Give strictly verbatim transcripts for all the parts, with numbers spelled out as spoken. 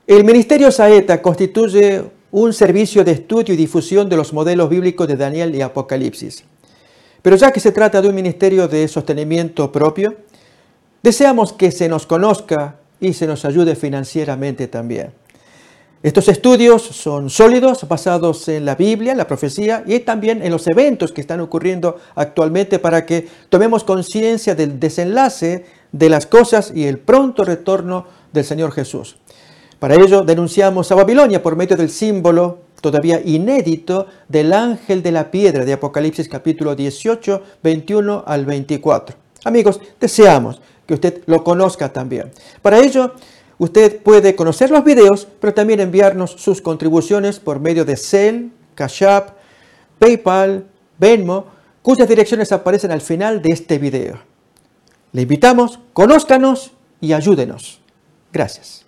El Ministerio Saeta constituye un servicio de estudio y difusión de los modelos bíblicos de Daniel y Apocalipsis. Pero ya que se trata de un ministerio de sostenimiento propio, deseamos que se nos conozca y se nos ayude financieramente también. Estos estudios son sólidos, basados en la Biblia, en la profecía y también en los eventos que están ocurriendo actualmente para que tomemos conciencia del desenlace de las cosas y el pronto retorno del Señor Jesús. Para ello denunciamos a Babilonia por medio del símbolo todavía inédito del ángel de la piedra de Apocalipsis capítulo dieciocho, veintiuno al veinticuatro. Amigos, deseamos que usted lo conozca también. Para ello, usted puede conocer los videos, pero también enviarnos sus contribuciones por medio de Zelle, Cash App, PayPal, Venmo, cuyas direcciones aparecen al final de este video. Le invitamos, conózcanos y ayúdenos. Gracias.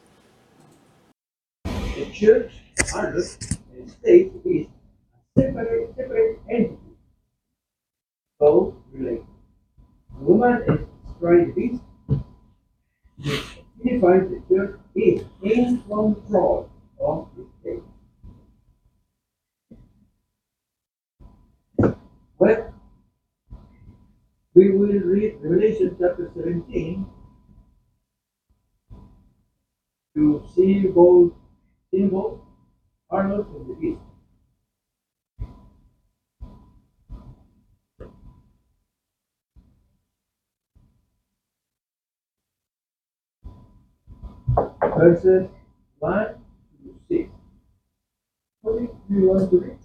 The church honors and state is a separate, separate entity, both related. The woman is described beast, which signifies the church is in control of the state. Well, we will read Revelation chapter seventeen to see both symbol, harlot, and the beast. Verses one to six. What do you want to read?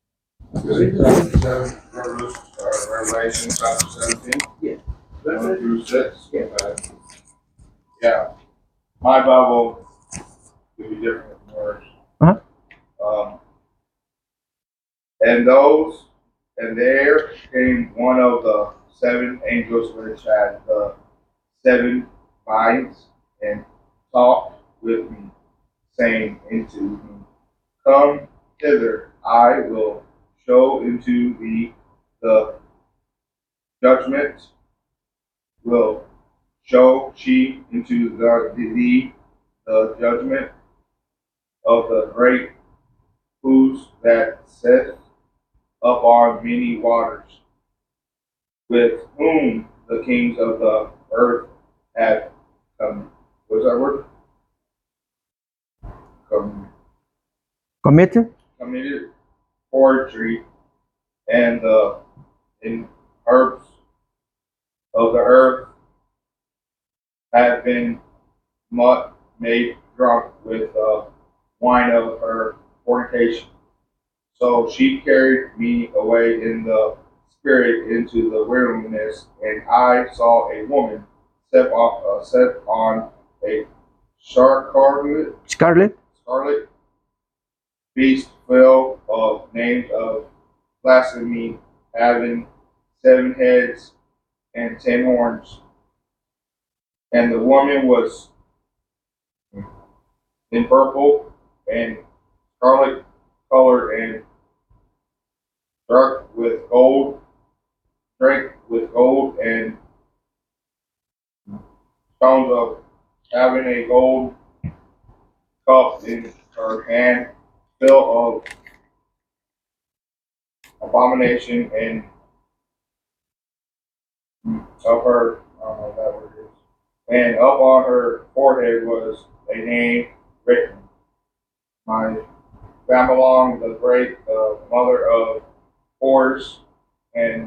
Revelation chapter seventeen, Yes. one through six. Yes. Okay. Yeah, my Bible could be different from yours. Uh-huh. Um, and those, and there came one of the seven angels which had the seven vials, and talked with me, saying unto me, Come hither, I will show into thee the judgment, will show she into the, thee the judgment of the great who's that sitteth upon many waters, with whom the kings of the earth have come. What's that word? Come. Committed? Committed forgery, and the in herbs of the earth have been much made drunk with the wine of her fornication. So she carried me away in the spirit into the wilderness, and I saw a woman set off, uh, set on a scarlet, Scarlet? scarlet beast full of names of blasphemy, having seven heads and ten horns. And the woman was in purple and scarlet color, and drunk with gold, drank with gold and stones of having a gold cup in her hand, full of abomination, and of her, I don't know what that word is, and up on her forehead was a name written, My Babylon the Great, the mother of whores, and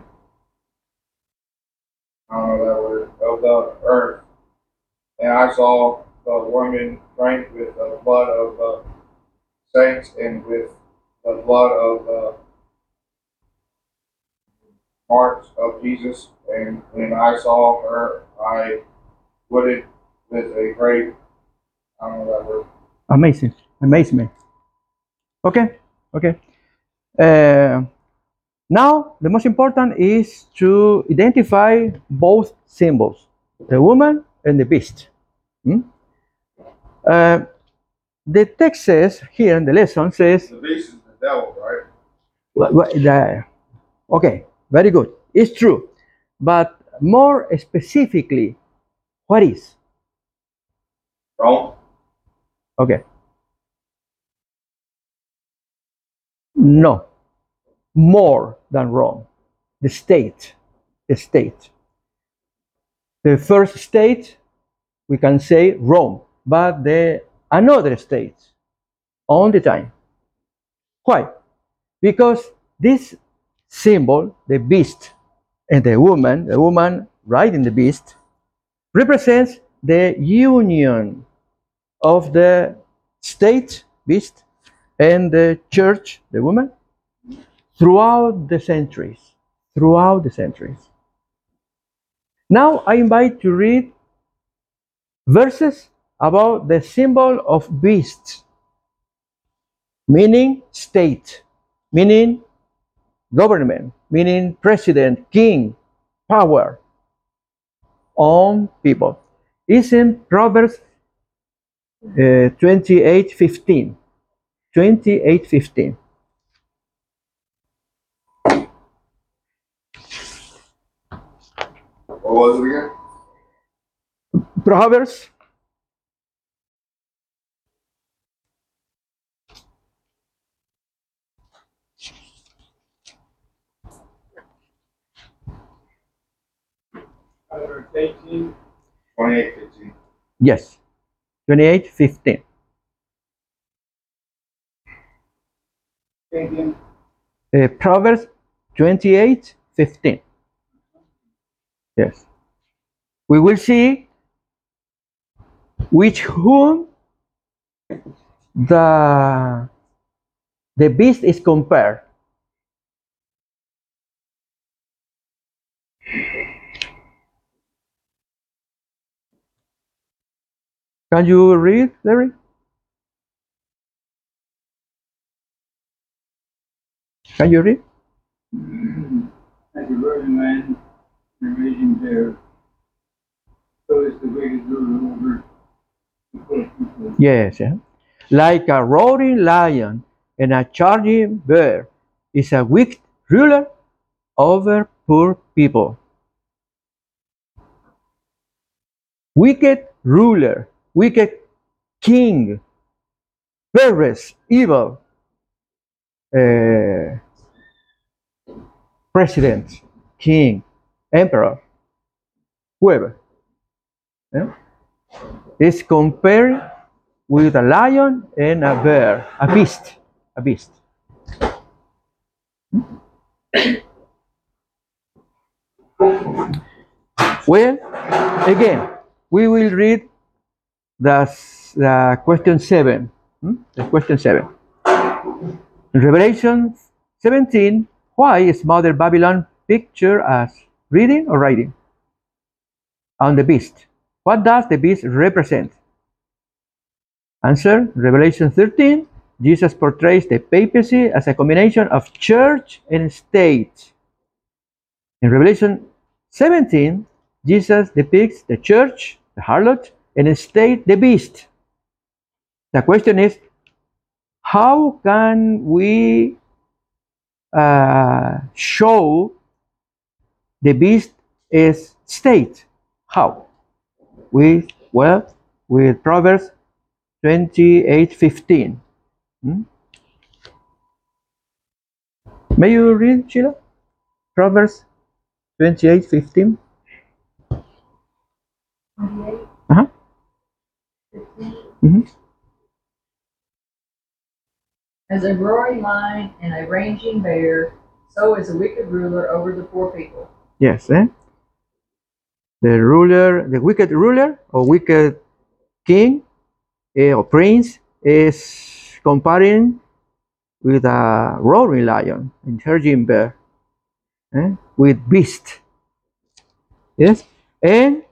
I don't know that word, of the earth. And I saw the woman drank with the blood of the saints and with the blood of the marks of Jesus. And when I saw her, I wooded with a great, I don't know that word. Amazing. Amazement. Okay. Okay. Uh, now, the most important is to identify both symbols, the woman and the beast. Hmm? Uh, the text says here in the lesson says, The beast is the devil, right? What, what, the, okay, very good. It's true. But more specifically, what is? Rome. Okay. No, more than Rome. The state, the state. The first state, we can say Rome, but the another state all the time. Why? Because this symbol, the beast and the woman, the woman riding the beast, represents the union of the state, beast, and the church, the woman, throughout the centuries. Throughout the centuries. Now I invite to read verses about the symbol of beast, meaning state, meaning government, meaning president, king, power on people. It's in Proverbs uh, twenty-eight fifteen. twenty-eight fifteen. What was it again? Proverbs Proverbs eighteen. twenty-eight fifteen. yes, twenty-eight fifteen. Again. Uh, Proverbs twenty-eight fifteen. Yes. We will see which whom the the beast is compared. Can you read, Larry? Can you read? As a virgin man and a raging bear, so is the wicked ruler over the poor people. Yes. Yeah. Like a roaring lion and a charging bear is a wicked ruler over poor people. Wicked ruler, wicked king, perverse, evil uh, president, king, emperor, whoever, yeah, is compared with a lion and a bear, a beast, a beast. Well, again, we will read the, the question seven. hmm? The question seven. In Revelation seventeen, why is Mother Babylon pictured as reading or writing on the beast? What does the beast represent? Answer, Revelation thirteen, Jesus portrays the papacy as a combination of church and state. In Revelation seventeen, Jesus depicts the church, the harlot, and the state, the beast. The question is, how can we uh, show the beast is state? How? With, well, with Proverbs twenty-eight fifteen. Hmm? May you read, Sheila? Proverbs twenty-eight fifteen. twenty-eight, Uh-huh. fifteen. Mhm. As a roaring lion and a raging bear, so is a wicked ruler over the poor people. Yes, eh? The ruler, the wicked ruler or wicked king eh, or prince is comparing with a roaring lion and charging bear, eh? With beast. Yes, and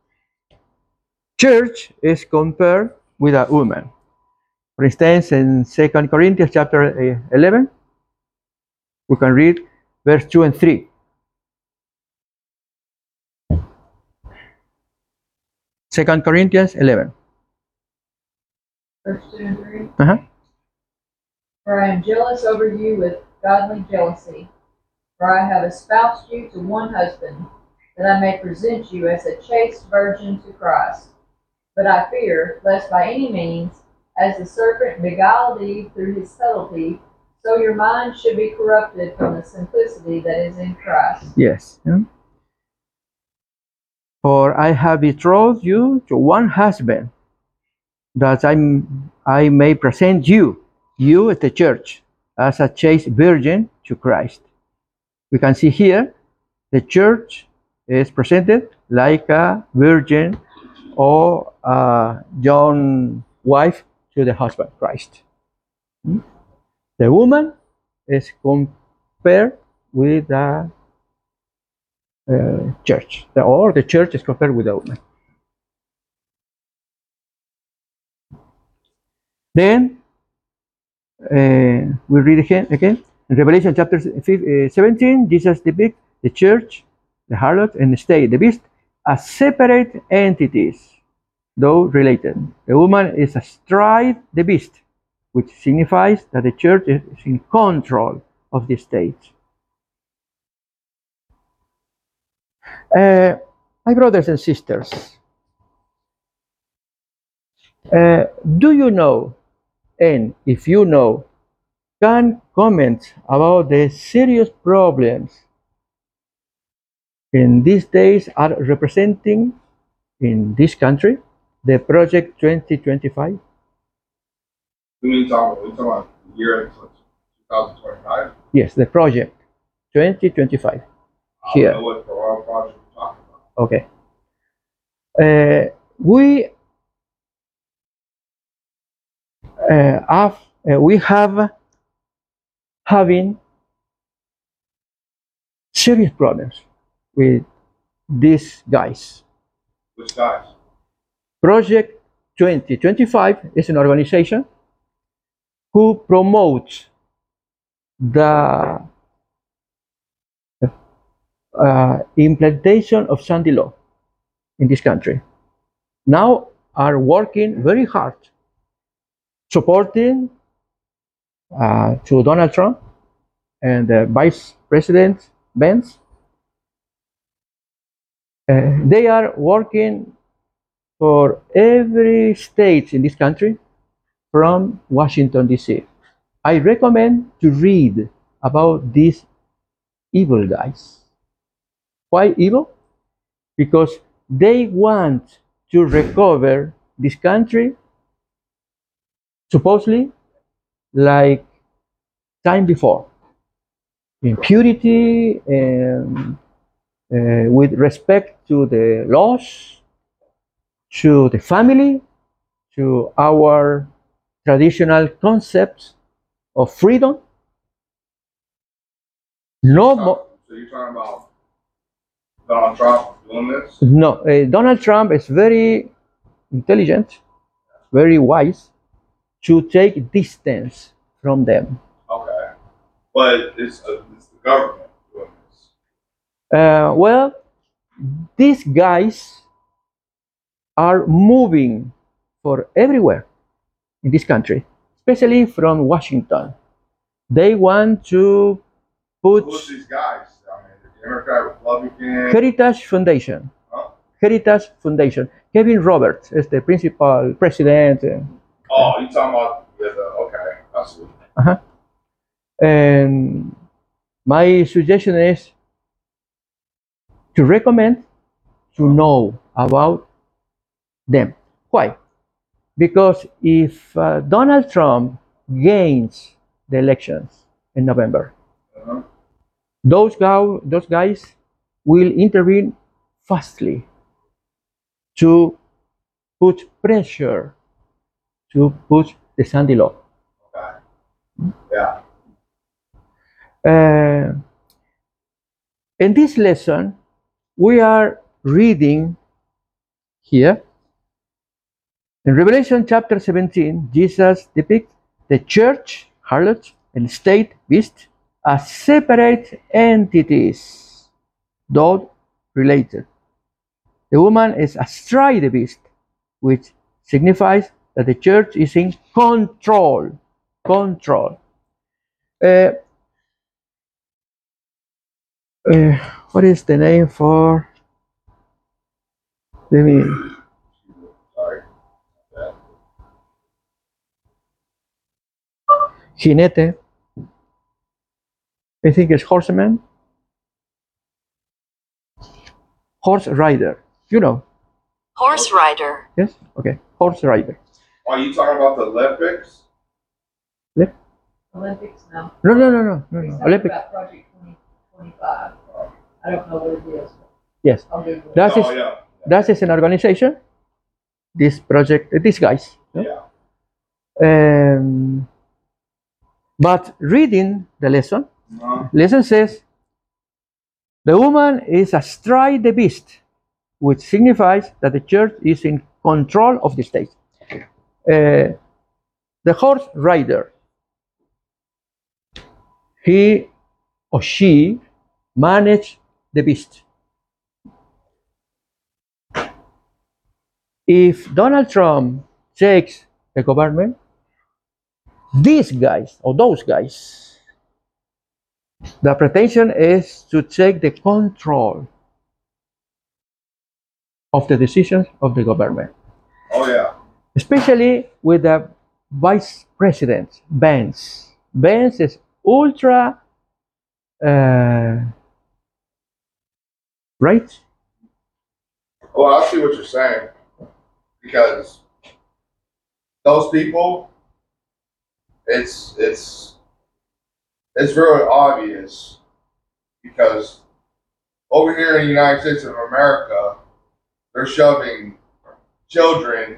church is compared with a woman. For instance, in Second Corinthians chapter eh, eleven, we can read verse two and three. Second Corinthians eleven. Verse two and three. Uh-huh. For I am jealous over you with godly jealousy, for I have espoused you to one husband, that I may present you as a chaste virgin to Christ. But I fear, lest by any means, as the serpent beguiled Eve through his subtlety, So your mind should be corrupted from the simplicity that is in Christ. Yes. Hmm? For I have betrothed you to one husband, that I, I may present you, you as the church, as a chaste virgin to Christ. We can see here the church is presented like a virgin or a young wife to the husband, Christ. Hmm? The woman is compared with the uh, church, or the church is compared with the woman. Then uh, we read again, again in Revelation chapter seventeen, Jesus depicts the church, the harlot, and the state, the beast, as separate entities, though related. The woman is astride the beast, which signifies that the church is in control of the state. Uh, my brothers and sisters, uh, do you know, and if you know, can comment about the serious problems in these days are representing in this country, the Project twenty twenty-five? We mean talking, we talking about the year twenty twenty-five? Yes, the Project twenty twenty-five. I Here. don't know what pro- project we're talking about. Okay. Uh, we uh, have uh, we have having serious problems with these guys. Which guys? Project twenty twenty-five is an organization who promotes the uh, implementation of Sunday law in this country. Now are working very hard, supporting uh, to Donald Trump and uh, Vice President Pence. Uh, they are working for every state in this country from Washington, D C. I recommend to read about these evil guys. Why evil? Because they want to recover this country supposedly like time before, in purity and uh, with respect to the laws, to the family, to our traditional concepts of freedom. No more. So you're talking about Donald Trump doing this? No, uh, Donald Trump is very intelligent, very wise to take distance from them. Okay. But it's, uh, it's the government doing this. Uh, well, these guys are moving for everywhere in this country, especially from Washington. They want to put Who's these guys? I mean, the Democrat, Republican. Heritage Foundation. Huh? Heritage Foundation. Kevin Roberts is the principal president. uh, Oh, you talking about yeah, the okay? I see. Uh-huh. And my suggestion is to recommend to know about them. Why? Because if uh, Donald Trump gains the elections in November, Uh-huh. those, go, those guys will intervene fastly to put pressure to put the Sunday law. Okay. Yeah. Uh, in this lesson, we are reading here in Revelation chapter seventeen. Jesus depicts the church, harlot, and state beast as separate entities, though related. The woman is astride the beast, which signifies that the church is in control. Control. Uh, uh, what is the name for? Let me. Sorry. Yeah. Jinete. I think it's horseman. Horse rider. You know. Horse rider. Yes? Okay. Horse rider. Are you talking about the Olympics? Olympics, no. No, no, no, no. no, He's no. talking Olympic. about Project twenty twenty-five. I don't know what it is. Yes. I'll Google it. That is, Oh, yeah. that is an organization. This project, these guys. no? Yeah. Um, but reading the lesson, Uh-huh. lesson says the woman is astride the beast, which signifies that the church is in control of the state. Uh, the horse rider, he or she manage the beast. If Donald Trump takes the government, these guys or those guys, the pretension is to take the control of the decisions of the government, Oh, yeah. especially with the vice president, Vance. Vance is ultra uh, right? Well, I see what you're saying. Because those people, it's it's it's very obvious. Because over here in the United States of America, they're shoving children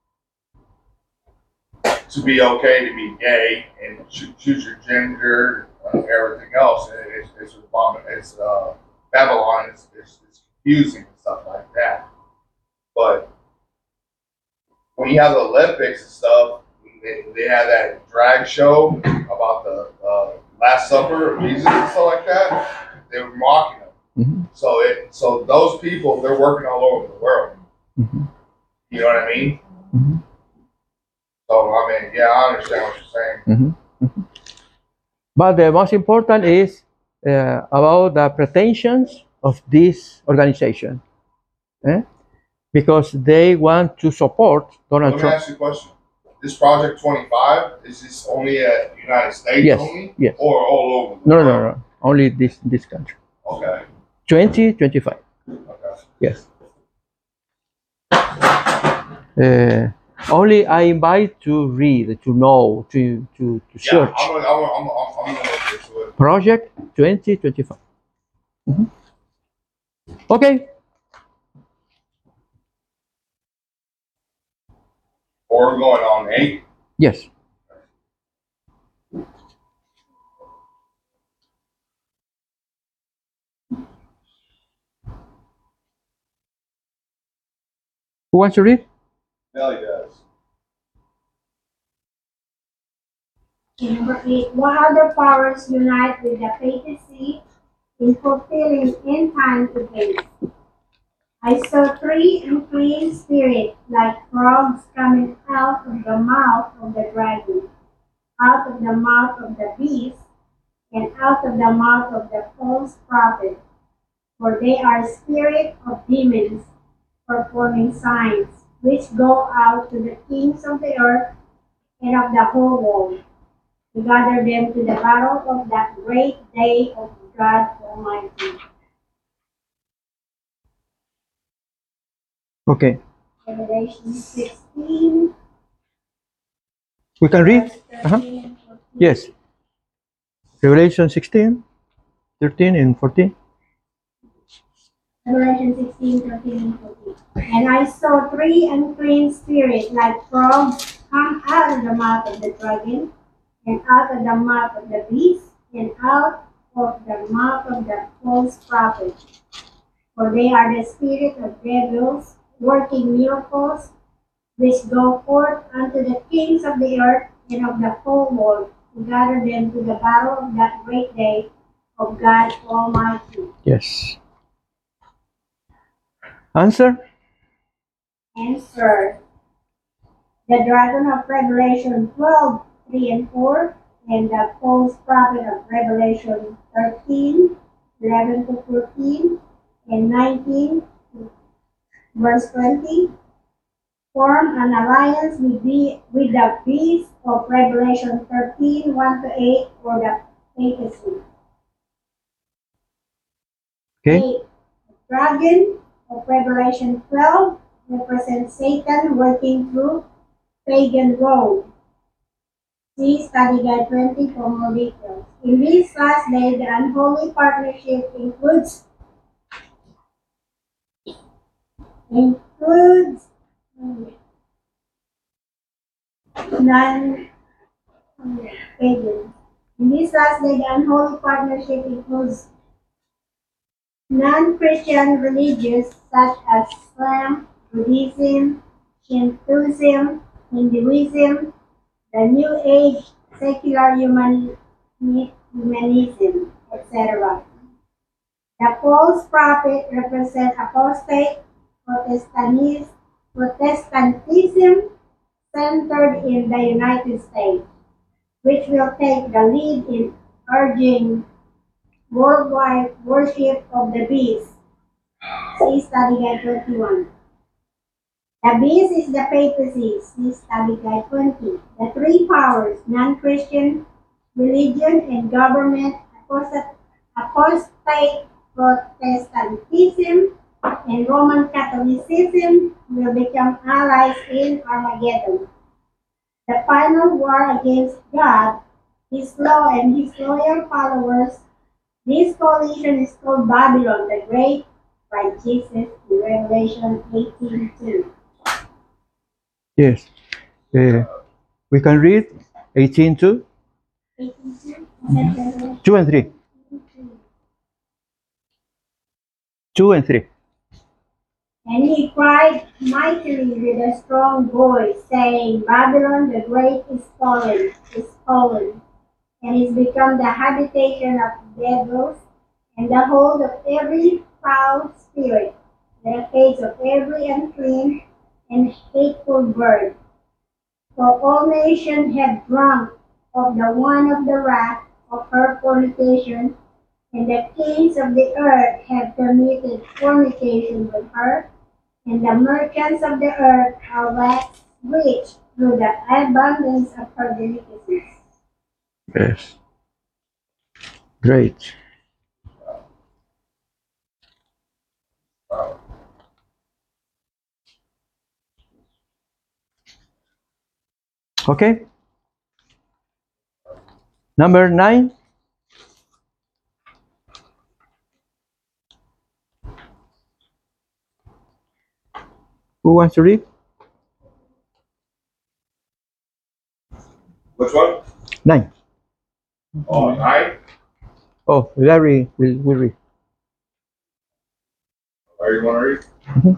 to be okay to be gay and choo- choose your gender and everything else. And it's it's abomin- it's uh, Babylon. It's, it's it's confusing and stuff like that. But when you have the Olympics and stuff, they, they have that drag show about the uh, Last Supper of Jesus and stuff like that. They were mocking them. Mhm. So it so those people, they're working all over the world. Mhm. You know what I mean? Mhm. So I mean, yeah, I understand what you're saying. Mhm. Mhm. But the most important is uh, about the pretensions of this organization, eh? Because they want to support Donald Let me Trump. ask you a question. This Project twenty-five, is this only at the United States Yes, only? yes. Or all over the No, no, world? no, no. Only this this country. Okay. twenty twenty-five. Okay. Yes. Uh, only I invite to read, to know, to to, to Yeah, search. I'm gonna, I'm gonna, I'm gonna, I'm gonna look into it. Project twenty twenty-five. Mhm. Okay. Or we're going on eight. Yes. Who wants to read? Nelly does. Number eight, what other powers unite with the papacy in fulfilling end time events? I saw three unclean spirits like frogs coming out of the mouth of the dragon, out of the mouth of the beast, and out of the mouth of the false prophet. For they are spirits of demons performing signs, which go out to the kings of the earth and of the whole world, to gather them to the battle of that great day of God Almighty. Okay. Revelation sixteen, We can read? verse Uh-huh. thirteen and fourteen. Yes. Revelation sixteen, thirteen, and fourteen. Revelation sixteen, thirteen and fourteen. And I saw three unclean spirits like frogs come out of the mouth of the dragon, and out of the mouth of the beast, and out of the mouth of the false prophet. For they are the spirit of devils, working miracles, which go forth unto the kings of the earth and of the whole world, to gather them to the battle of that great day of God Almighty. Yes. Answer? Answer. The dragon of Revelation twelve, three and four, and the false prophet of Revelation thirteen, eleven to fourteen, and nineteen, verse twenty, form an alliance with the, with the beast of Revelation thirteen, one to eight, or the papacy. Okay. Eight, the dragon of Revelation twelve represents Satan working through pagan Rome. See Study Guide twenty for more details. In this last day, the unholy partnership includes includes non pagan. In this last day, the unholy partnership includes non-Christian religions such as Islam, Buddhism, Shintoism, Hinduism, the New Age, secular humani- humanism, et cetera. The false prophet represents apostate Protestantis- Protestantism centered in the United States, which will take the lead in urging worldwide worship of the beast. See Study Guide twenty-one. The beast is the papacy. See Study Guide twenty. The three powers, non-Christian religion and government, apostate, apostate Protestantism, and Roman Catholicism will become allies in Armageddon. The final war against God, His law, and His loyal followers. This coalition is called Babylon the Great by Jesus in Revelation eighteen two. Yes. Uh, we can read eighteen two, eighteen two? two and three. two and three. And he cried mightily with a strong voice, saying, Babylon the Great is fallen, is fallen, and is become the habitation of devils, and the hold of every foul spirit, the cage of every unclean and hateful bird. For all nations have drunk of the wine of the wrath of her fornication, and the kings of the earth have committed fornication with her, and the merchants of the earth are waxed rich through the abundance of her delicacies. Yes. Great. Okay. Number nine. Who wants to read? Which one? Nine. Oh, nine? Oh, Larry will, will read. Or you want to read?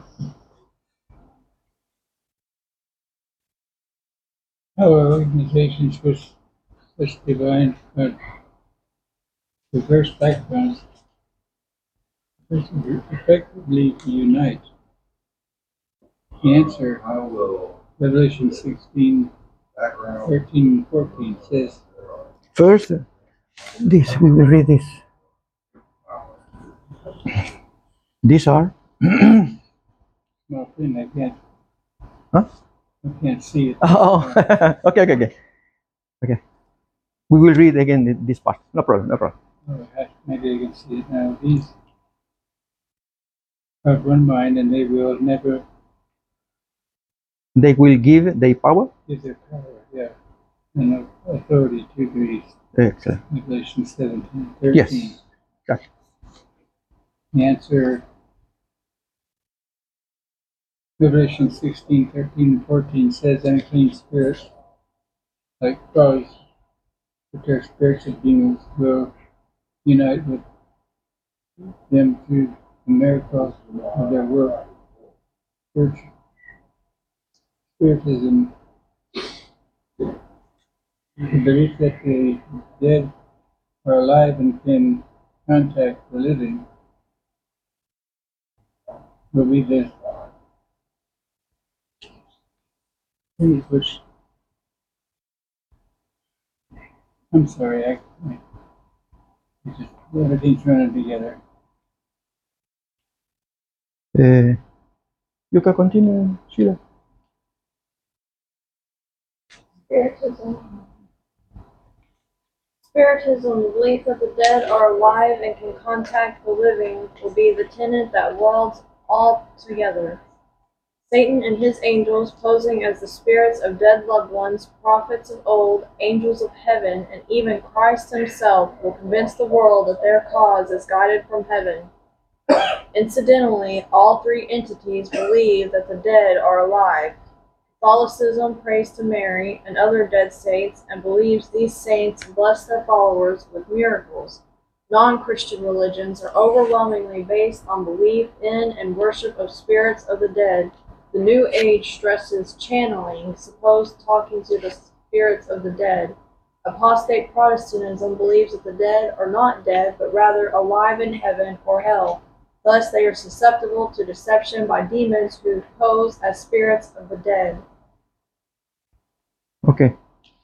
Our organizations with such divine but diverse backgrounds effectively unite. The answer, I will. Revelation sixteen, Background. thirteen, and fourteen says, First, this, we will read this. These are, small print, I can't, huh? I can't see it. Oh, okay, okay, okay. Okay. We will read again th- this part. No problem, no problem. Oh, I- maybe I can see it now. These have one mind and they will never They will give their power. give their power, yeah, and authority to the beast. Excellent. Revelation seventeen, thirteen. Yes. Gotcha. The answer, Revelation sixteen, thirteen, and fourteen says unclean spirits, like frogs, but their spirits of demons will unite with them through the miracles of their work. Church, Spiritism, the belief that the dead are alive and can contact the living, will be the things which, I'm sorry, I, I it's just everything's running together. Uh, you can continue, Sheila. Spiritism. Spiritism, the belief that the dead are alive and can contact the living, will be the tenet that welds all together. Satan and his angels, posing as the spirits of dead loved ones, prophets of old, angels of heaven, and even Christ himself, will convince the world that their cause is guided from heaven. Incidentally, all three entities believe that the dead are alive. Catholicism prays to Mary and other dead saints and believes these saints bless their followers with miracles. Non-Christian religions are overwhelmingly based on belief in and worship of spirits of the dead. The New Age stresses channeling, supposed talking to the spirits of the dead. Apostate Protestantism believes that the dead are not dead, but rather alive in heaven or hell. Thus, they are susceptible to deception by demons who pose as spirits of the dead. Okay.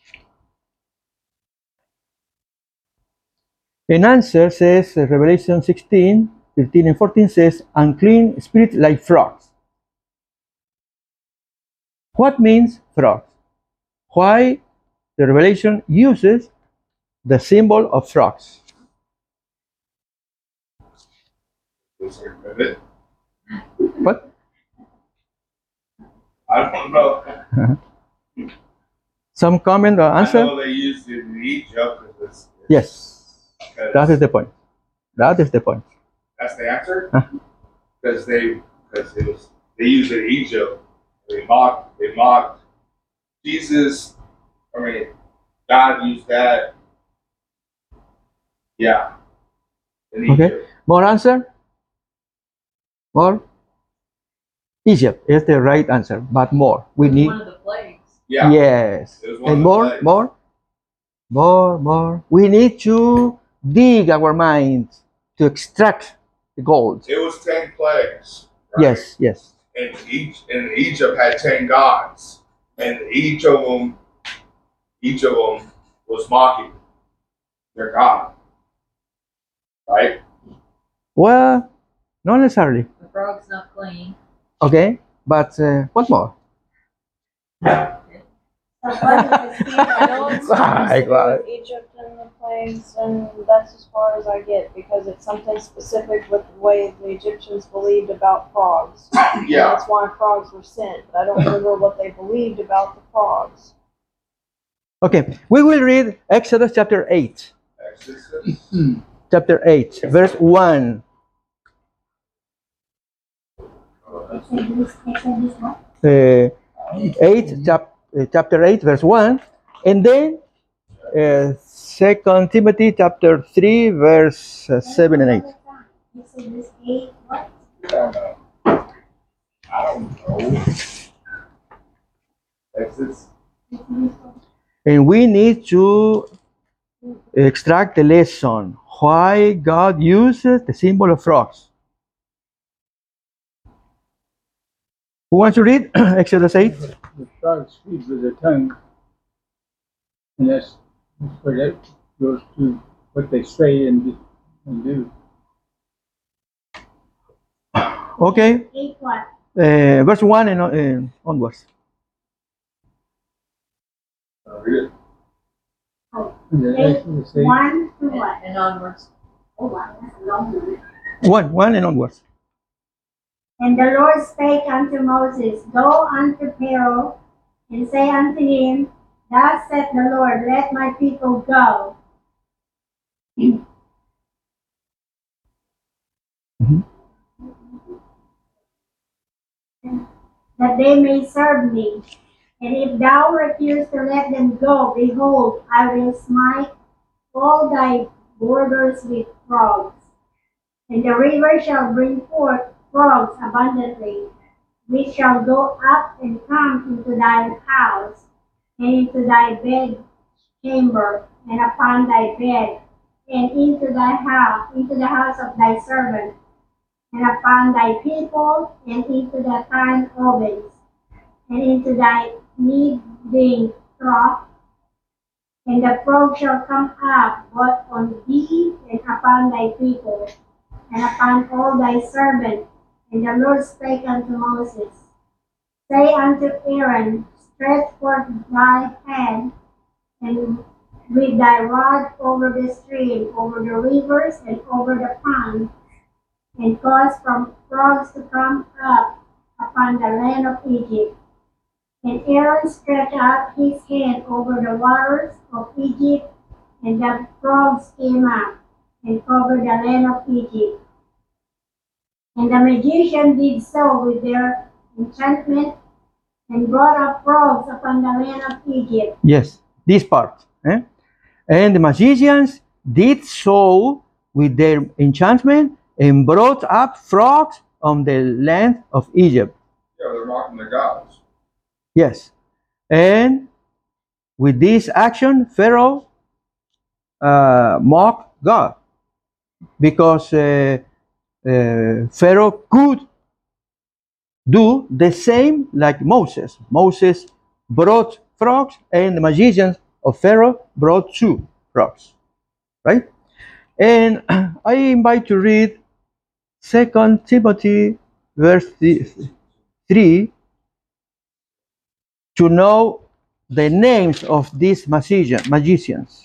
An answer says, uh, Revelation sixteen, thirteen and fourteen says, unclean spirit like frogs. What means frogs? Why the Revelation uses the symbol of frogs? What? I don't know. Some comment or I answer? know they used it in Egypt. Because it's, it's, Yes, because that is the point. That is the point. That's the answer. Huh? Because they, because it was, they used it in Egypt. They mocked, they mocked Jesus. I mean, God used that. Yeah. In Okay. Egypt. More answer? More? Egypt is the right answer, but more. We It's need. one of the plagues. Yeah. Yes. It was one And of the more, plagues. more, more, more. We need to dig our minds to extract the gold. It was ten plagues. Right? Yes, yes. And each and Egypt had ten gods, and each of them, each of them was mocking their god. Right? Well, not necessarily. The frog's not clean. Okay, but uh, what more? So what is the spirit I know of it's the something to do God. with Egypt and the plagues, and that's as far as I get, because it's something specific with the way the Egyptians believed about frogs. And Yeah. that's why frogs were sent, but I don't remember what they believed about the frogs. Okay, we will read Exodus chapter eight. Exodus. Chapter eight, verse one. Exodus, Exodus what? Uh, eight, chap, uh, chapter eight, verse one. And then uh, Second Timothy chapter three, verse uh, seven and eight. Exodus eight, what? I don't know. I don't know. Exodus. Exodus what? And we need to extract the lesson why God uses the symbol of frogs. Who wants to read Exodus eight? The frog speaks with the tongue, and that's, that's where that goes to what they say and, do- and do. Okay, Eight what? uh, verse one and uh, onwards. Uh, read it. And then Eight, Exodus eight, one to And, what? and onwards. Oh wow, that's a long one. One, one and onwards. And the Lord spake unto Moses, Go unto Pharaoh, and say unto him, Thus saith the Lord, Let my people go. That they may serve me. And if thou refuse to let them go, behold, I will smite all thy borders with frogs. And the river shall bring forth frogs abundantly, which shall go up and come into thy house, and into thy bed chamber, and upon thy bed, and into thy house, into the house of thy servant, and upon thy people, and into the fine ovens, and into thy kneading trough. And the frog shall come up both on thee and upon thy people, and upon all thy servants. And the Lord spake unto Moses, Say unto Aaron, Stretch forth thy hand, and with thy rod over the stream, over the rivers, and over the pond, and caused from frogs to come up upon the land of Egypt. And Aaron stretched out his hand over the waters of Egypt, and the frogs came up and covered the land of Egypt. And the magician did so with their enchantment, and brought up frogs upon the land of Egypt. Yes, this part. eh? And the magicians did so with their enchantment and brought up frogs on the land of Egypt. Yeah, they're mocking the gods. Yes. And with this action, Pharaoh uh, mocked God because uh, uh, Pharaoh could do the same like Moses. Moses brought frogs, and the magicians of Pharaoh brought two frogs, right? And I invite to read Second Timothy verse three to know the names of these magician, magicians.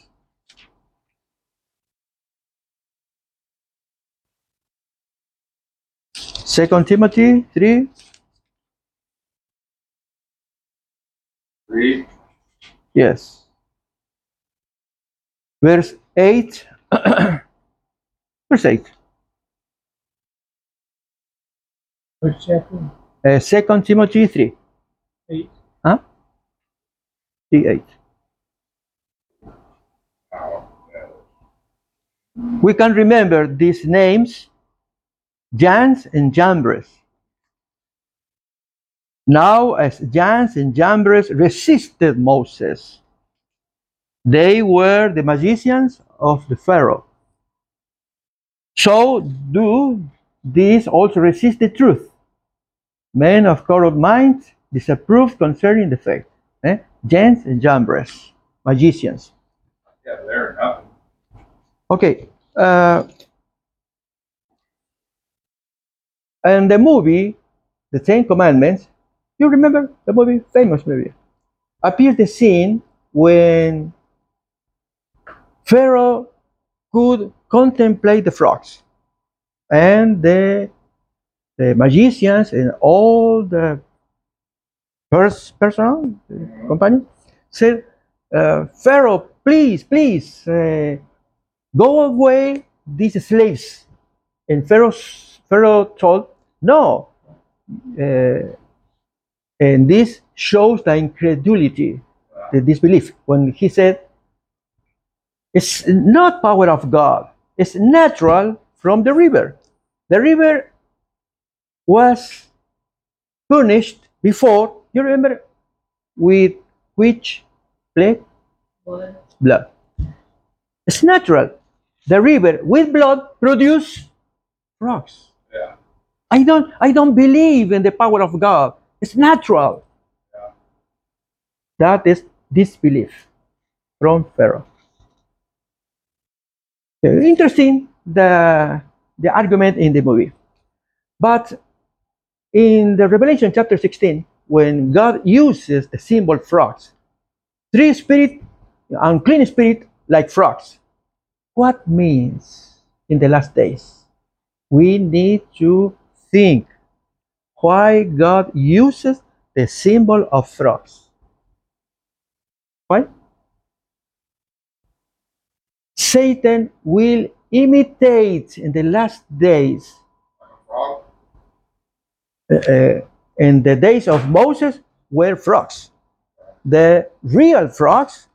Second Timothy three. Read. Yes. Verse eight. Verse eight. Which chapter? Uh, Second Timothy three. Eight. Huh? three eight. We can remember these names, Jannes and Jambres. Now, as Jannes and Jambres resisted Moses, they were the magicians of the Pharaoh. So do these also resist the truth. Men of corrupt minds disapprove concerning the faith. Eh? Jannes and Jambres, magicians. Yeah, they're nothing. Okay. Uh, and the movie, The Ten Commandments, you remember the movie, famous movie, appears the scene when Pharaoh could contemplate the frogs, and the, the magicians and all the pers- personnel, the companions, said, uh, Pharaoh, please, please, uh, go away these slaves. And Pharaoh, Pharaoh told, no. Uh, and this shows the incredulity, the disbelief, when he said, it's not power of God, it's natural from the river. The river was punished before, you remember, with which plague? Blood. Blood. It's natural. The river with blood produce frogs. Yeah. I don't I don't believe in the power of God. It's natural. Yeah. That is disbelief from Pharaoh. Okay, interesting the the argument in the movie. But in the Revelation chapter sixteen, when God uses the symbol frogs, three spirit, unclean spirit like frogs, what means in the last days? We need to think why God uses the symbol of frogs. Why? Satan will imitate in the last days. Like a frog. Uh, uh, in the days of Moses were frogs. The real frogs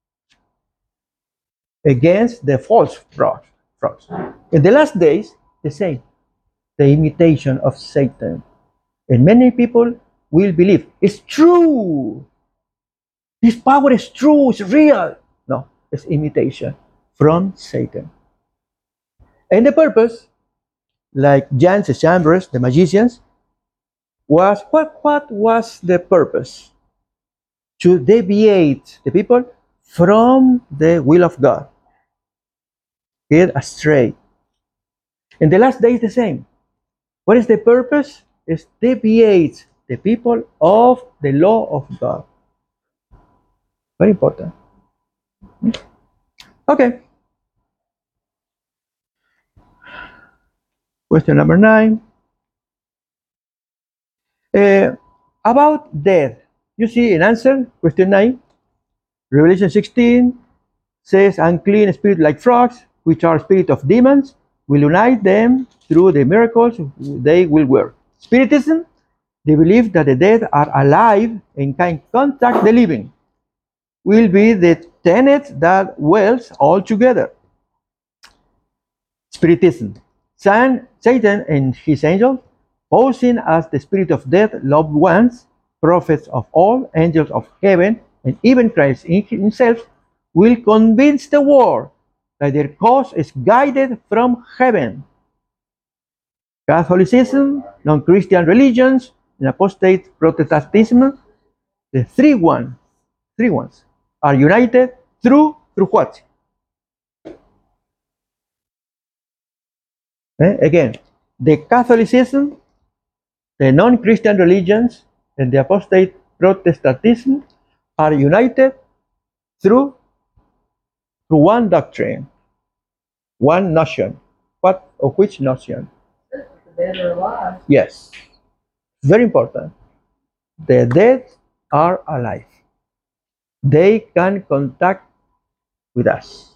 against the false frogs. frogs. In the last days, the same. The imitation of Satan. And many people will believe it's true. This power is true, it's real. No, it's imitation from Satan. And the purpose, like Jannes and Jambres, the magicians, was what, what was the purpose? To deviate the people from the will of God. Get astray. In the last days, the same. What is the purpose? Is deviate the people of the law of God. Very important. Okay. Question number nine. Uh, about death. You see an answer, question nine. Revelation sixteen says, unclean spirit like frogs, which are spirit of demons, will unite them through the miracles they will work. Spiritism, they believe that the dead are alive and can contact the living, will be the tenet that welds all together. Spiritism, San, Satan and his angels, posing as the spirit of death, loved ones, prophets of all, angels of heaven, and even Christ in himself, will convince the world that their cause is guided from heaven. Catholicism, non-Christian religions, and apostate Protestantism, the three one, three ones, are united through through what? Eh, Again, the Catholicism, the non-Christian religions, and the apostate Protestantism are united through through one doctrine, one notion. What of which notion? The dead are alive. Yes, very important. The dead are alive. They can contact with us.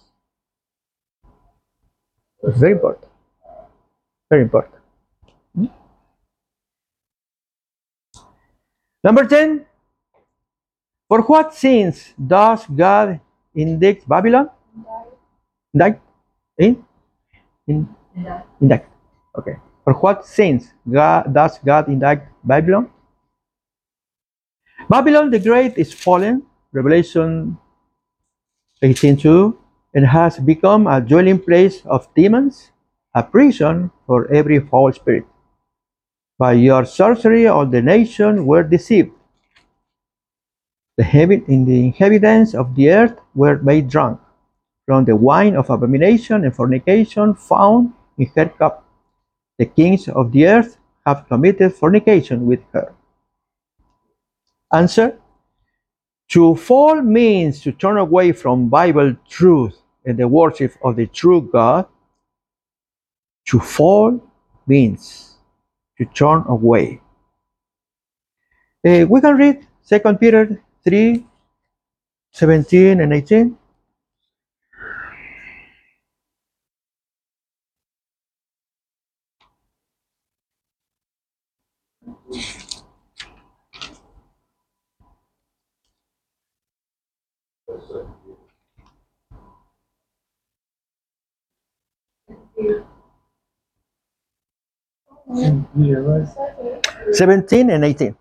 Very important. Very important. Hmm? Number ten. For what sins does God indict Babylon? Indict? In? In? And I, Indict. Okay. For what sins God, does God indict Babylon? Babylon the Great is fallen, Revelation eighteen two, and has become a dwelling place of demons, a prison for every foul spirit. By your sorcery all the nations were deceived. The heaven in the inhabitants of the earth were made drunk from the wine of abomination and fornication found in her cup. The kings of the earth have committed fornication with her. Answer: to fall means to turn away from Bible truth and the worship of the true God. To fall means to turn away. Uh, we can read Second Peter three, seventeen and eighteen. And Peter, what, seventeen and eighteen.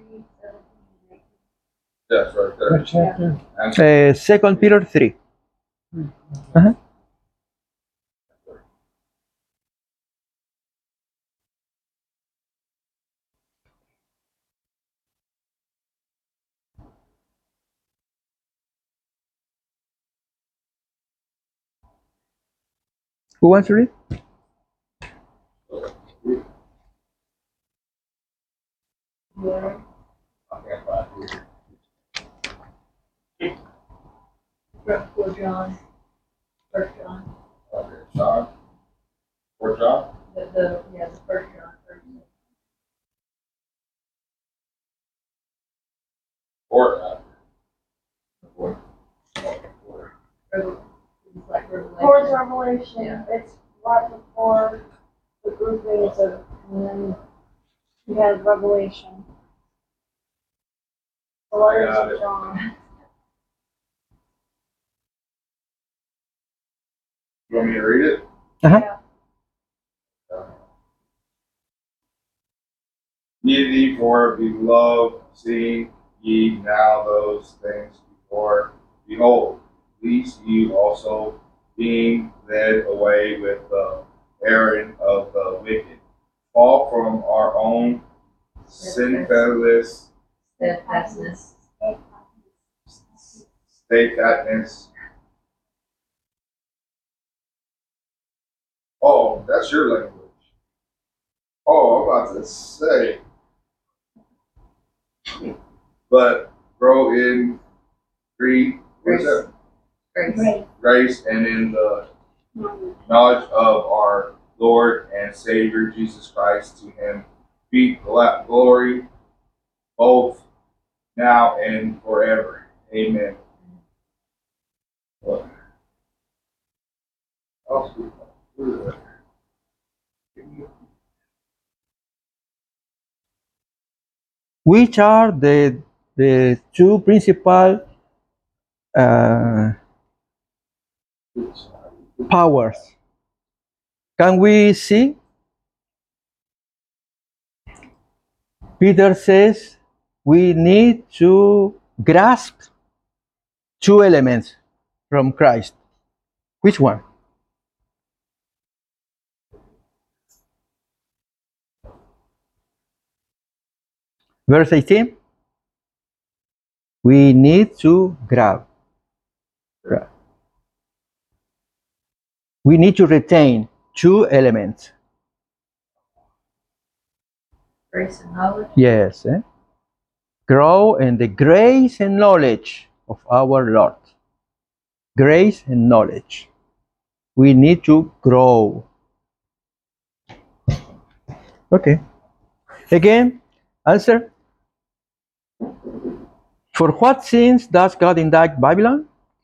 Yes, right there. what chapter? And Uh, Second Peter three. Uh-huh. Who wants to read? Four John, First John, okay, John. Or John? the, the, yeah, the First John, First John. Or uh, Revel- it's like Revelation. Towards Revelation, Yeah. it's right before the groupings of, and then you have Revelation. The letters got of it. John. you want me to read it? Uh-huh. Yeah. Ye therefore, beloved, seeing ye now those things before, behold, lest ye also, being led away with the errand of the wicked, fall from our own sinfulness, Steadfastness. steadfastness. Oh, that's your language. Oh, I'm about to say. But grow in Greek. What's that? Grace. Great. grace and in the knowledge of our Lord and Savior Jesus Christ. To him be gla- glory both now and forever. Amen. What? Which are the, the two principal uh, powers? Can we see? Peter says we need to grasp two elements from Christ. Which one? Verse eighteen. We need to grab. grab. We need to retain two elements. Grace and knowledge. Yes. Eh? Grow in the grace and knowledge of our Lord. Grace and knowledge. We need to grow. Okay. Again, answer. For what sins does God indict Babylon?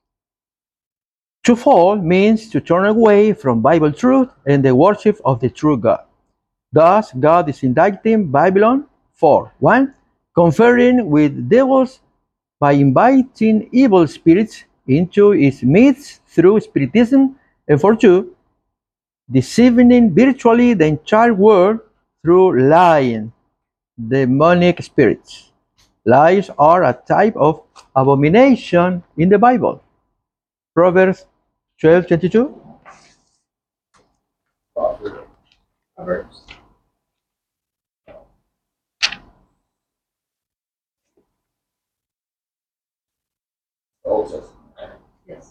To fall means to turn away from Bible truth and the worship of the true God. Thus, God is indicting Babylon for one, conferring with devils by inviting evil spirits into its midst through spiritism, and for two, deceiving virtually the entire world through lying, demonic spirits. Lies are a type of abomination in the Bible. Proverbs twelve twenty-two. Proverbs. Old Testament. Yes.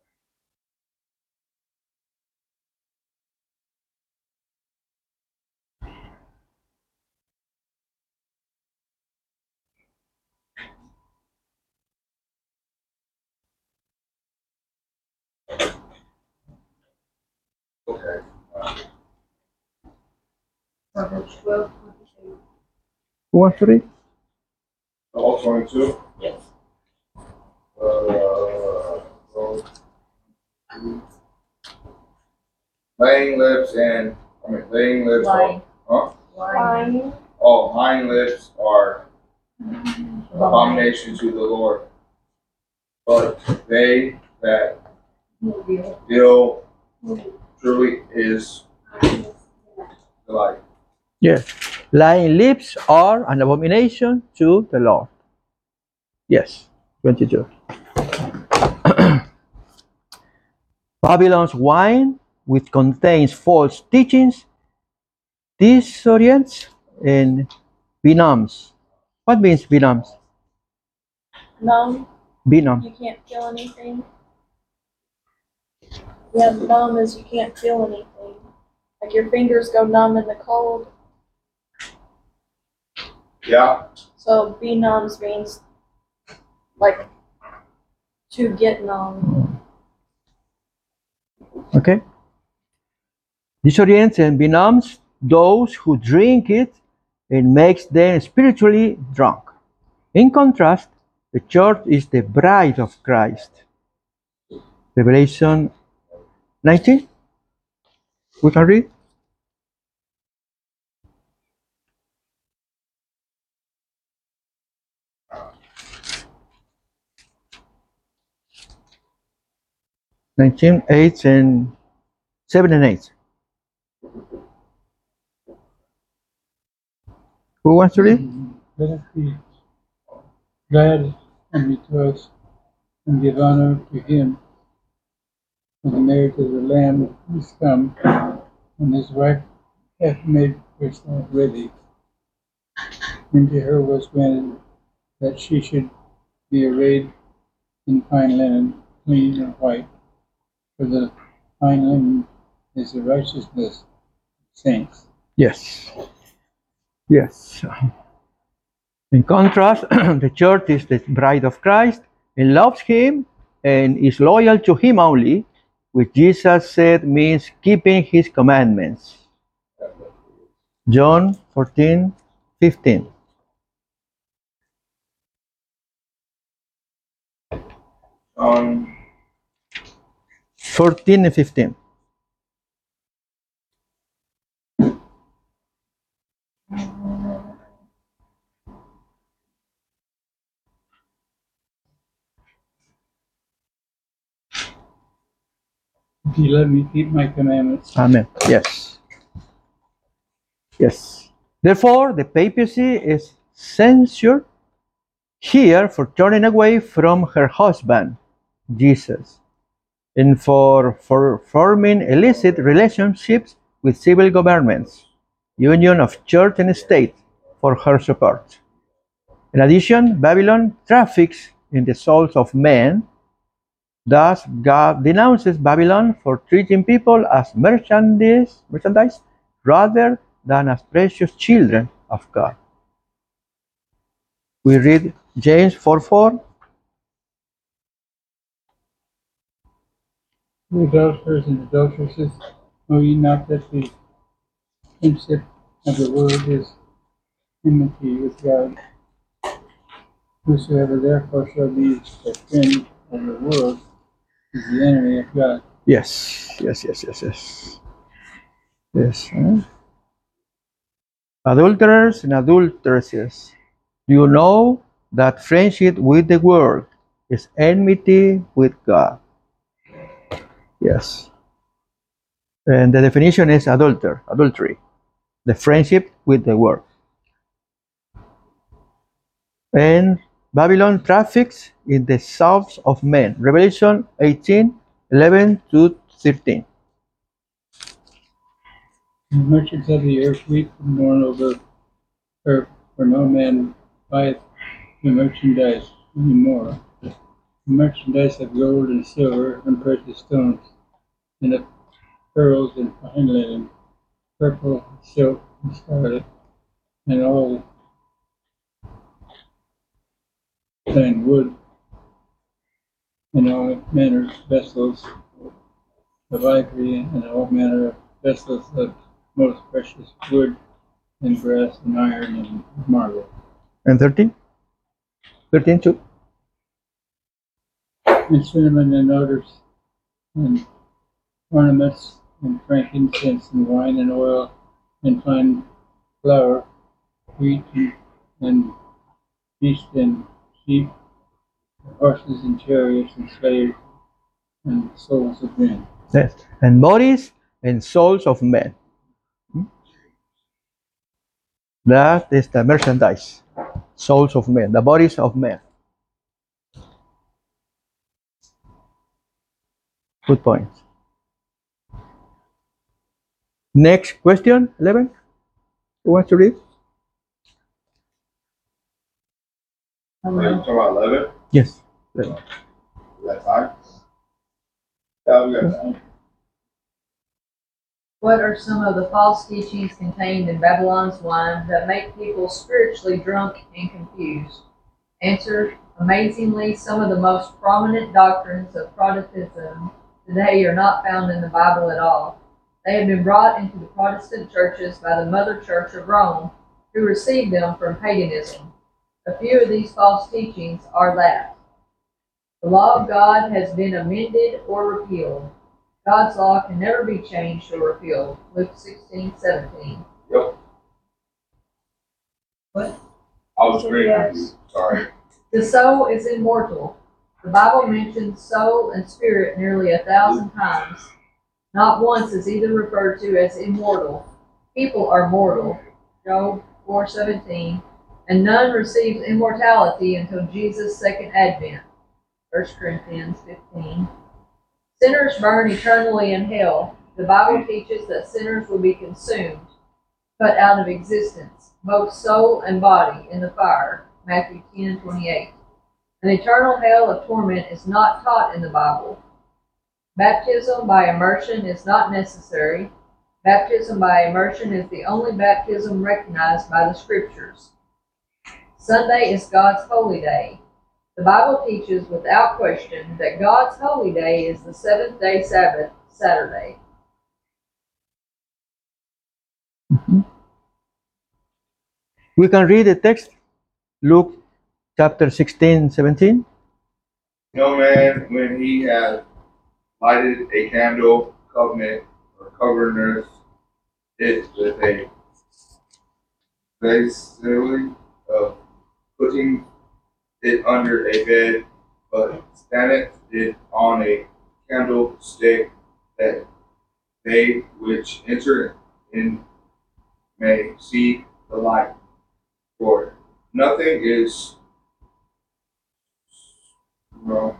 Okay. Proverbs twelve twenty-two. Who wants to read? All twenty-two. Yes. Uh, laying lips and I mean laying lips. Lying. Are, huh? Lying. Oh, lying lips are abomination to the Lord, but they that deal truly is delight. Yes. Lying lips are an abomination to the Lord. Yes. twenty-two. Babylon's wine, which contains false teachings, disorients and benumbs. What means benumbs? Numb, Benumb. you can't feel anything. Yeah, numb is you can't feel anything. Like your fingers go numb in the cold. Yeah. So be numbs means like to get numb. Okay. Disorients and benumbs those who drink it and makes them spiritually drunk. In contrast, the church is the bride of Christ. Revelation nineteen. We can read. nineteen, eight, and seven and eight. Who wants to read? Let us be glad and rejoice and give honor to him, for the marriage of the Lamb is come, and his wife hath made herself ready. And to her was granted that she should be arrayed in fine linen, clean and white, for the fine linen is the righteousness of saints. Yes. Yes. In contrast, the church is the bride of Christ and loves him and is loyal to him only, which Jesus said means keeping his commandments. John fourteen fifteen. Um, fourteen and fifteen. If you let me keep my commandments, Amen. Yes. Yes. Therefore, the papacy is censured here for turning away from her husband, Jesus, and for, for forming illicit relationships with civil governments, union of church and state for her support. In addition, Babylon traffics in the souls of men. Thus, God denounces Babylon for treating people as merchandise, merchandise rather than as precious children of God. We read James four four. the adulterers and adulteresses, know ye not that the friendship of the world is enmity with God? Whosoever therefore shall be a friend of the world is the enemy of God. Yes, yes, yes, yes, yes. Yes. huh? Adulterers and adulteresses, do you know that friendship with the world is enmity with God? Yes. And the definition is adulter, adultery, the friendship with the world. And Babylon traffics in the souls of men. Revelation eighteen eleven to thirteen. The merchants of the earth weep and mourn over her, for no man buyeth the merchandise any more. The merchandise of gold and silver and precious stones, and of pearls and fine linen, purple, silk, and scarlet, and all fine wood, and all manner of vessels of ivory, and all manner of vessels of most precious wood, and brass, and iron, and marble. And thirteen? thirteen too? And cinnamon, and odors, and ornaments, and frankincense, and wine, and oil, and fine flour, wheat, and, and beast, and sheep, horses, and chariots, and slaves, and souls of men. Yes. And bodies and souls of men. Hmm? That is the merchandise. Souls of men, the bodies of men. Good point. Next question, eleven. Who wants to read? are you talking about eleven? Yes. We got time? Yeah, we got time. What are some of the false teachings contained in Babylon's wine that make people spiritually drunk and confused? Answer: amazingly, some of the most prominent doctrines of Protestantism today are not found in the Bible at all. They have been brought into the Protestant churches by the Mother Church of Rome, who received them from paganism. A few of these false teachings are that the law of God has been amended or repealed. God's law can never be changed or repealed. Luke sixteen seventeen. Yep. What? I was agreeing with you. Sorry. The soul is immortal. The Bible mentions soul and spirit nearly a thousand times. Not once is either referred to as immortal. People are mortal. Job four seventeen. And none receives immortality until Jesus' second advent. First Corinthians fifteen. Sinners burn eternally in hell. The Bible teaches that sinners will be consumed, cut out of existence, both soul and body, in the fire. Matthew ten twenty-eight. An eternal hell of torment is not taught in the Bible. Baptism by immersion is not necessary. Baptism by immersion is the only baptism recognized by the Scriptures. Sunday is God's holy day. The Bible teaches without question that God's holy day is the seventh day Sabbath, Saturday. We can read the text, Luke chapter sixteen, seventeen. No man, when he hath lighted a candle, covenant or covereth it with a facility of putting it under a bed, but standeth it on a candlestick, that they which enter in may see the light. For nothing is well,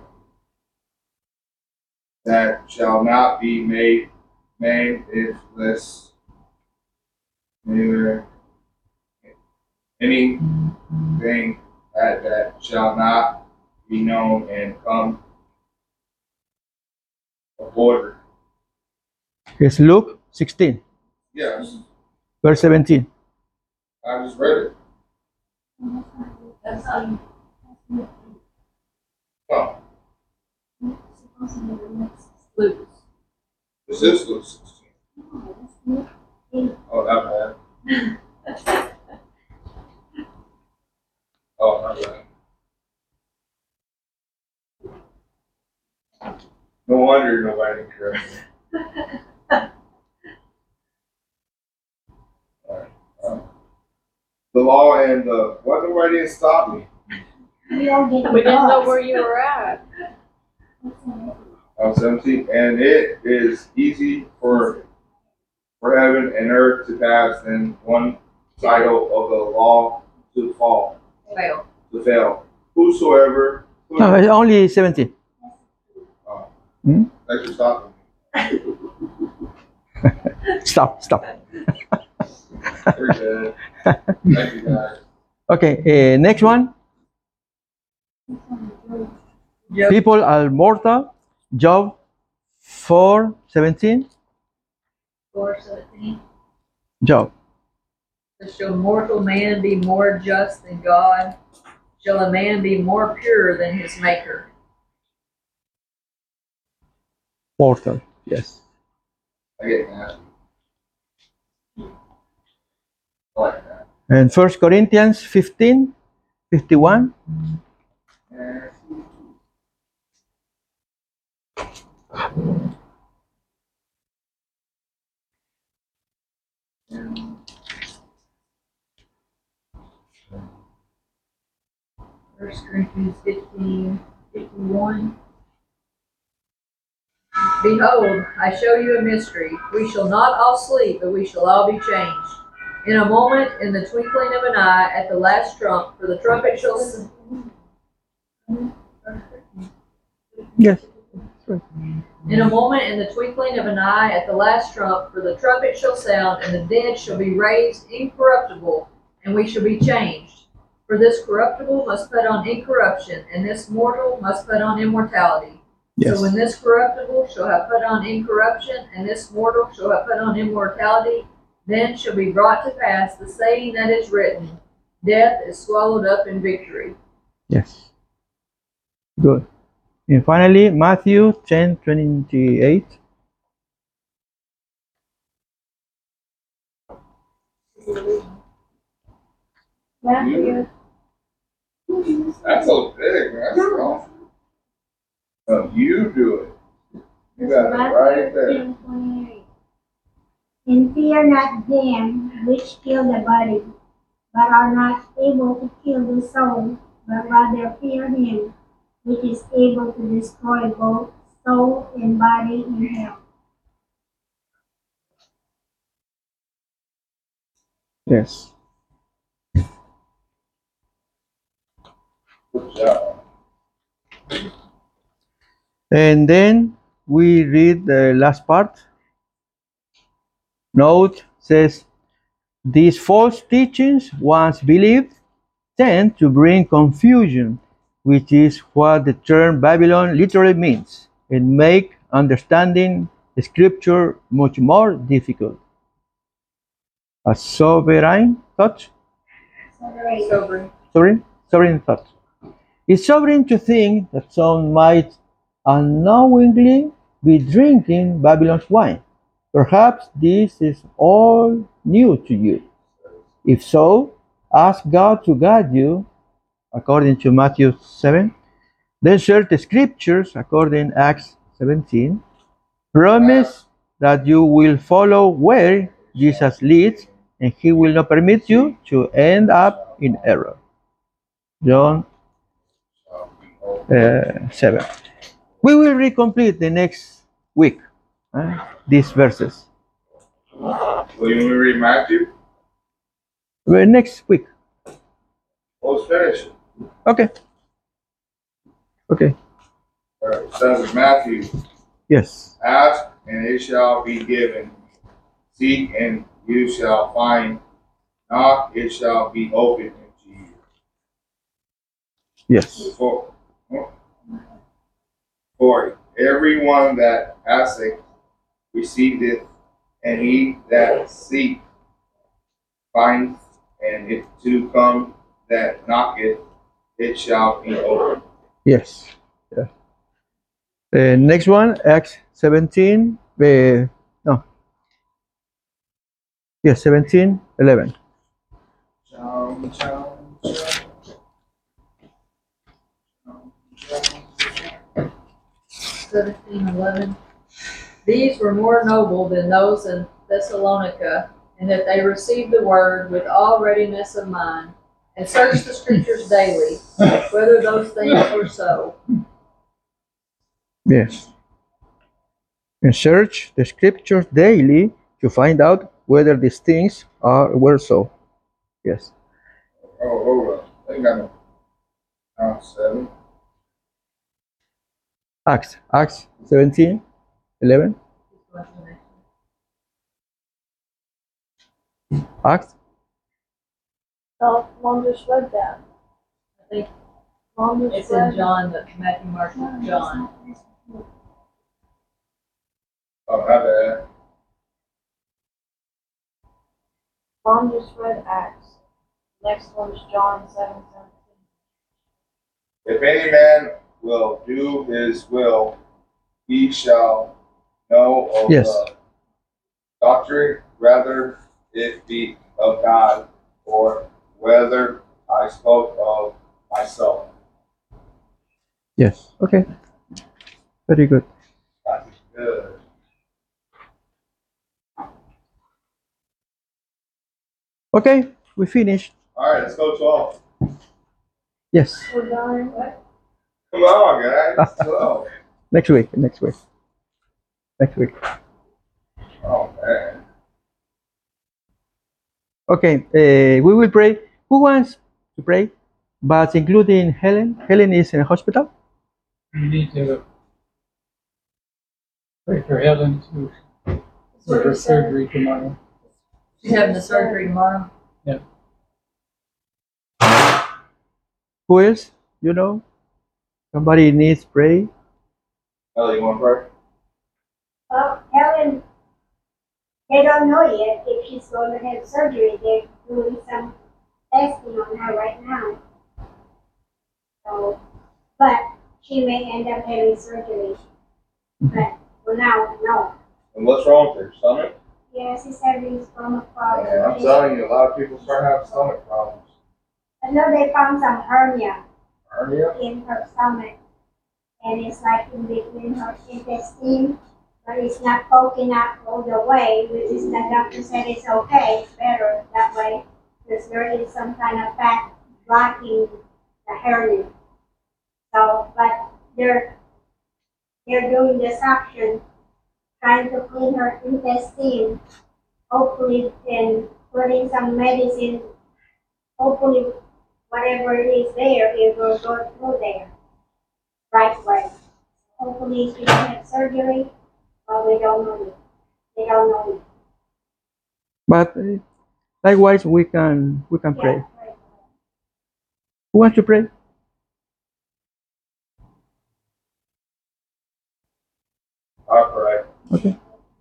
that shall not be made manifest, neither anything that, that shall not be known and come of order. It's Luke sixteen, Yes, verse seventeen. I just read it. That's um, Oh, Luke. this is Luke sixteen. Oh, not bad. Oh, not bad. No wonder nobody corrects me. Alright, um, the law and the what? Nobody didn't stop me. We all get We didn't know lost. where you were at. I'm seventeen, and it is easy for for heaven and earth to pass, and one title of the law to fall, Fail. to fail. Whosoever. Who, No, it's only seventeen. oh, Hmm? thanks for stopping me. Stop, stop. You're good. Thank you, guys. Okay, uh, next one. Yep. People are mortal. Job four seventeen. Four seventeen. Job. Shall mortal man be more just than God? Shall a man be more pure than his maker? Mortal. Yes. I get that. I like that. And First Corinthians fifteen fifty-one. Yeah. First Corinthians fifteen fifty-one. Behold, I show you a mystery. We shall not all sleep, but we shall all be changed. In a moment, in the twinkling of an eye, at the last trump, for the trumpet shall. s- Yes. In a moment, in the twinkling of an eye, at the last trump, for the trumpet shall sound, and the dead shall be raised incorruptible, and we shall be changed. For this corruptible must put on incorruption, and this mortal must put on immortality. Yes. So when this corruptible shall have put on incorruption, and this mortal shall have put on immortality, then shall be brought to pass the saying that is written, death is swallowed up in victory. Yes. Good. And finally, Matthew ten twenty-eight. Matthew. That's so big, man. That's strong. No, you do it. You got it right there. ten twenty-eight. And fear not them which kill the body, but are not able to kill the soul, but rather fear him which is able to destroy both soul and body in hell. Yes. Good job. And then we read the last part. Note says, these false teachings, once believed, tend to bring confusion, which is what the term Babylon literally means, and make understanding the scripture much more difficult. A sovereign thought? Separate. Sobering. Sorry? Sovereign thought. It's sobering to think that some might unknowingly be drinking Babylon's wine. Perhaps this is all new to you. If so, ask God to guide you according to Matthew seven. Then search the scriptures according to Acts seventeen. Promise that you will follow where Jesus leads and he will not permit you to end up in error. John uh, seven. We will recomplete the next week uh, these verses. Will you read Matthew? Well, next week. Let's finish it. Okay. Okay. All right. It says in Matthew, Yes. ask and it shall be given. Seek and you shall find. Knock, it shall be opened unto you. Yes. For, for everyone that asketh receiveth, and he that seek finds, and if to come that knocketh, it shall be opened. Yes. Yeah. Uh, next one, Acts seventeen. Uh, no. Yes, seventeen, eleven. Chom, chom, chom. Seventeen eleven. These were more noble than those in Thessalonica, in that they received the word with all readiness of mind, and searched the scriptures daily, whether those things were so. Yes. And search the scriptures daily to find out whether these things are were so. Yes. Oh, hold up. They got no count seven. Acts. Acts seventeen, eleven. Acts. Oh, Mom just read that. I think Mom just it's read in John, but Matthew, Mark, and John. Oh, my bad. Mom just read Acts. Next one's John seven seventeen. If any man will do his will, he shall know of Yes. the doctrine, whether it be of God or whether I spoke of myself. Yes. Okay. Very good. That's good. Okay, we finished. All right, let's go twelve. Yes. We're done. Come on, guys. twelve. Next week. Next week. Next week. Oh, man. Okay. Uh, we will pray. Who wants to pray? But including Helen. Helen is in a hospital. We need to pray for Helen to for her surgery tomorrow. She's having the surgery tomorrow. Who else? You know, somebody needs pray. Ellie, you want to pray? Well, Helen, they don't know yet if she's going to have surgery. They're doing some testing on her right now. So, but she may end up having surgery. But for now, no. And what's wrong with her stomach? Yes, she's having stomach problems. Man, I'm telling you, a lot of people start having stomach problems. I know they found some hernia Hernia? in her stomach, and it's like in between her intestine, but it's not poking out all the way, which is the doctor said it's okay, it's better that way, because there is some kind of fat blocking the hernia. So, but they're they're doing the suction, trying to clean her intestine, hopefully, and putting some medicine, hopefully whatever it is there, it will go through there right way. Hopefully she won't have surgery, but we don't know yet. They don't know yet. But uh, likewise, we can we can pray. Yeah, right. Who wants to pray? I pray. Okay.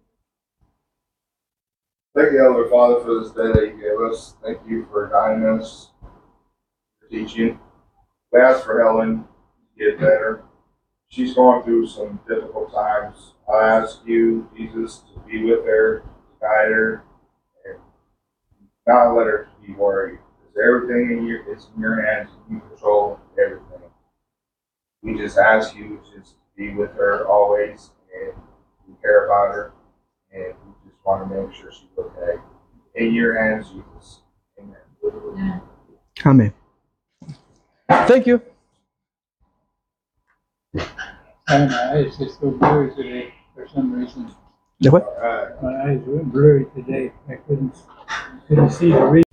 Thank you, Heavenly Father, for this day that you gave us. Thank you for guiding us, for teaching. we ask for Helen to get better. She's going through some difficult times. I ask you, Jesus, to be with her, to guide her, and not let her be worried. Because everything in your is in your hands. You control everything. We just ask you just to be with her always, and we care about her, and we just want to make sure she's okay. In your hands, Jesus. Amen. Amen. Thank you. And my eyes just so blurry today for some reason. The what? All right. My eyes were blurry today. I couldn't couldn't see the reason.